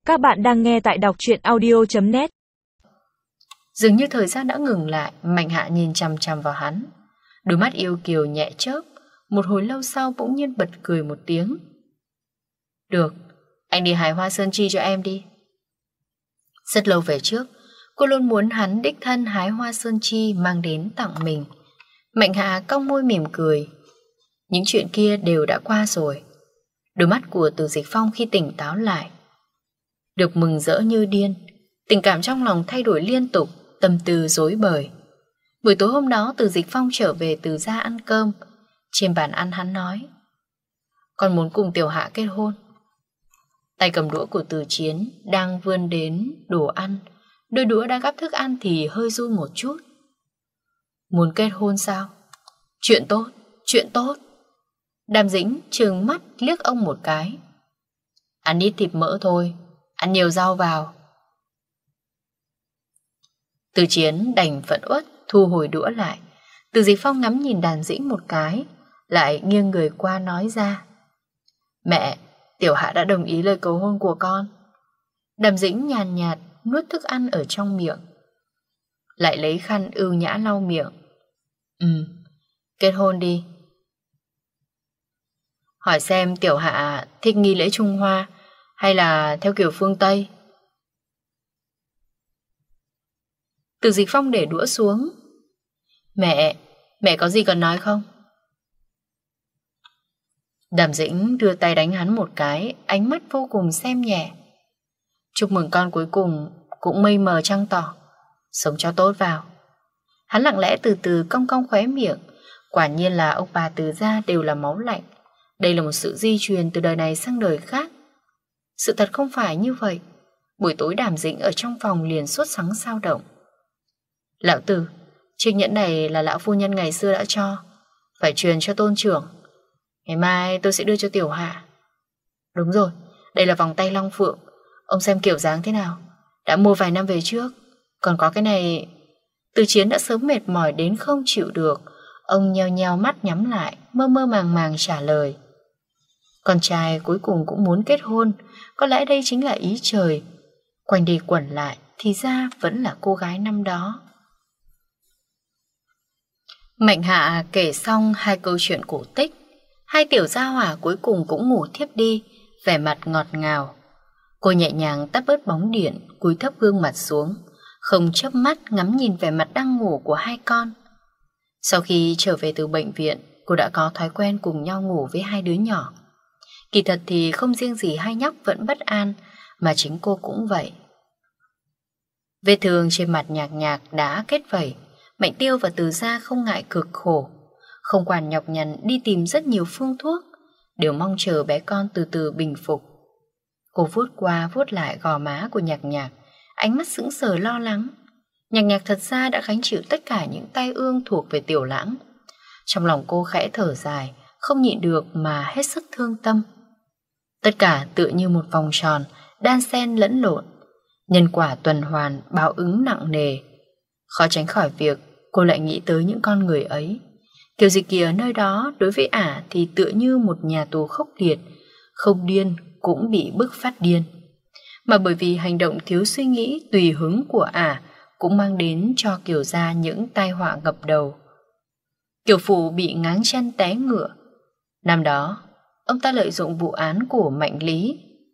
Các bạn đang nghe tại đọc truyện audio.net. Dường như thời gian đã ngừng lại, Mạnh Hạ nhìn chằm chằm vào hắn. Đôi mắt yêu kiều nhẹ chớp, một hồi lâu sau bỗng nhiên bật cười một tiếng. Được, anh đi hái hoa sơn chi cho em đi. Rất lâu về trước, cô luôn muốn hắn đích thân hái hoa sơn chi mang đến tặng mình. Mạnh Hạ cong môi mỉm cười. Những chuyện kia đều đã qua rồi. Đôi mắt của Từ Dịch Phong khi tỉnh táo lại được mừng rỡ như điên. Tình cảm trong lòng thay đổi liên tục, tâm tư rối bời. Buổi tối hôm đó Từ Dịch Phong trở về từ gia ăn cơm. Trên bàn ăn hắn nói: con muốn cùng Tiểu Hạ kết hôn. Tay cầm đũa của Từ Chiến đang vươn đến đồ ăn, đôi đũa đang gắp thức ăn thì hơi run một chút. Muốn kết hôn sao? Chuyện tốt, chuyện tốt. Đàm Dĩnh trừng mắt liếc ông một cái. Ăn ít thịt mỡ thôi, ăn nhiều rau vào. Từ Chiến đành phẫn uất thu hồi đũa lại. Từ Dịch Phong ngắm nhìn Đàm Dĩnh một cái, lại nghiêng người qua nói ra: mẹ, Tiểu Hạ đã đồng ý lời cầu hôn của con. Đàm Dĩnh nhàn nhạt nuốt thức ăn ở trong miệng, lại lấy khăn ưu nhã lau miệng. Kết hôn đi. Hỏi xem Tiểu Hạ thích nghi lễ Trung Hoa hay là theo kiểu phương Tây? Từ Dịch Phong để đũa xuống. Mẹ có gì cần nói không? Đàm Dĩnh đưa tay đánh hắn một cái, ánh mắt vô cùng xem nhẹ. Chúc mừng con cuối cùng cũng mây mờ trăng tỏ, sống cho tốt vào. Hắn lặng lẽ từ từ cong cong khóe miệng. Quả nhiên là ông bà Từ gia đều là máu lạnh. Đây là một sự di truyền từ đời này sang đời khác. Sự thật không phải như vậy. Buổi tối Đàm Dĩnh ở trong phòng liền sốt sắng sao động. Lão Từ, chiếc nhẫn này là lão phu nhân ngày xưa đã cho, phải truyền cho tôn trưởng. Ngày mai tôi sẽ đưa cho Tiểu Hạ. Đúng rồi, đây là vòng tay long phượng. Ông xem kiểu dáng thế nào, đã mua vài năm về trước. Còn có cái này. Từ Chiến đã sớm mệt mỏi đến không chịu được. Ông nheo nheo mắt nhắm lại, mơ mơ màng màng trả lời: con trai cuối cùng cũng muốn kết hôn. Có lẽ đây chính là ý trời. Quanh đi quẩn lại thì ra vẫn là cô gái năm đó. Mạnh Hạ kể xong hai câu chuyện cổ tích. Hai tiểu gia hỏa cuối cùng cũng ngủ thiếp đi, vẻ mặt ngọt ngào. Cô nhẹ nhàng tắt bớt bóng điện, cúi thấp gương mặt xuống, không chớp mắt ngắm nhìn vẻ mặt đang ngủ của hai con. Sau khi trở về từ bệnh viện, cô đã có thói quen cùng nhau ngủ với hai đứa nhỏ. Kỳ thật thì không riêng gì hai nhóc vẫn bất an, mà chính cô cũng vậy. Vết thương trên mặt Nhạc Nhạc đã kết vẩy. Mạnh Tiêu và Từ gia không ngại cực khổ, không quản nhọc nhằn đi tìm rất nhiều phương thuốc, đều mong chờ bé con từ từ bình phục. Cô vuốt qua vuốt lại gò má của Nhạc Nhạc, ánh mắt sững sờ lo lắng. Nhạc Nhạc thật ra đã gánh chịu tất cả những tai ương thuộc về Tiểu Lãng. Trong lòng cô khẽ thở dài, không nhịn được mà hết sức thương tâm. Tất cả tựa như một vòng tròn, đan xen lẫn lộn, nhân quả tuần hoàn, báo ứng nặng nề. Khó tránh khỏi việc cô lại nghĩ tới những con người ấy. Kiều Dịch Kỳ ở nơi đó đối với ả thì tựa như một nhà tù khốc liệt, không điên cũng bị bức phát điên. Mà bởi vì hành động thiếu suy nghĩ tùy hứng của ả cũng mang đến cho Kiều gia những tai họa ngập đầu. Kiều Phụ bị ngáng chân té ngựa. Năm đó, ông ta lợi dụng vụ án của Mạnh Lý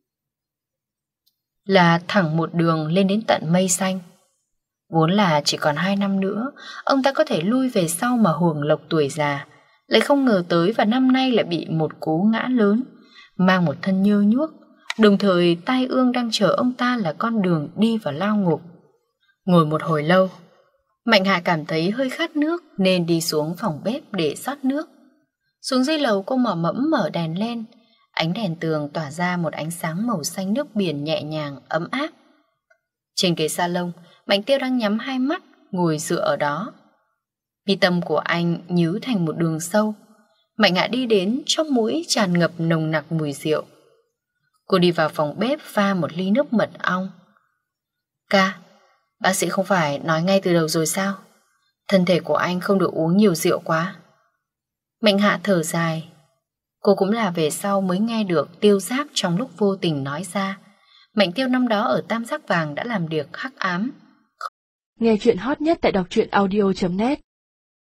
là thẳng một đường lên đến tận mây xanh. Vốn là chỉ còn 2 năm nữa, ông ta có thể lui về sau mà hưởng lộc tuổi già, lại không ngờ tới và năm nay lại bị một cú ngã lớn, mang một thân nhơ nhuốc, đồng thời tai ương đang chờ ông ta là con đường đi vào lao ngục. Ngồi một hồi lâu, Mạnh Hạ cảm thấy hơi khát nước nên đi xuống phòng bếp để rót nước. Xuống dưới lầu cô mò mẫm mở đèn lên, ánh đèn tường tỏa ra một ánh sáng màu xanh nước biển nhẹ nhàng, ấm áp. Trên ghế salon, Mạnh Tiêu đang nhắm hai mắt, ngồi dựa ở đó. Mi tâm của anh nhíu thành một đường sâu. Mạnh Hạ đi đến, trong mũi tràn ngập nồng nặc mùi rượu. Cô đi vào phòng bếp pha một ly nước mật ong. Ca, bác sĩ không phải nói ngay từ đầu rồi sao? Thân thể của anh không được uống nhiều rượu quá. Mạnh Hạ thở dài. Cô cũng là về sau mới nghe được Tiêu Giác trong lúc vô tình nói ra, Mệnh Tiêu năm đó ở Tam Giác Vàng đã làm được hắc ám. Nghe chuyện hot nhất tại đọc truyện audio.net